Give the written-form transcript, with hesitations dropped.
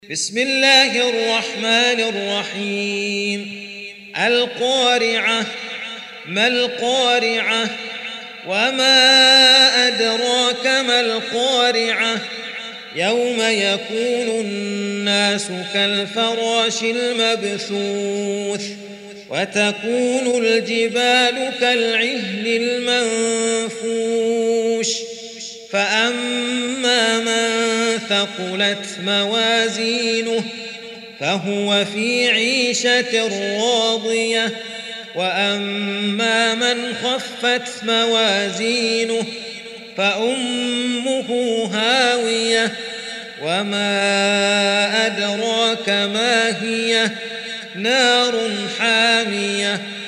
بسم الله الرحمن الرحيم. القارعة. ما القارعة؟ وما أدراك ما القارعة؟ يوم يكون الناس كالفراش المبثوث وتكون الجبال كالعهن المنفوش فأما من ثقلت موازينه فهو في عيشة راضية وأما من خفت موازينه فأمه هاوية وما أدراك ما هي نار حامية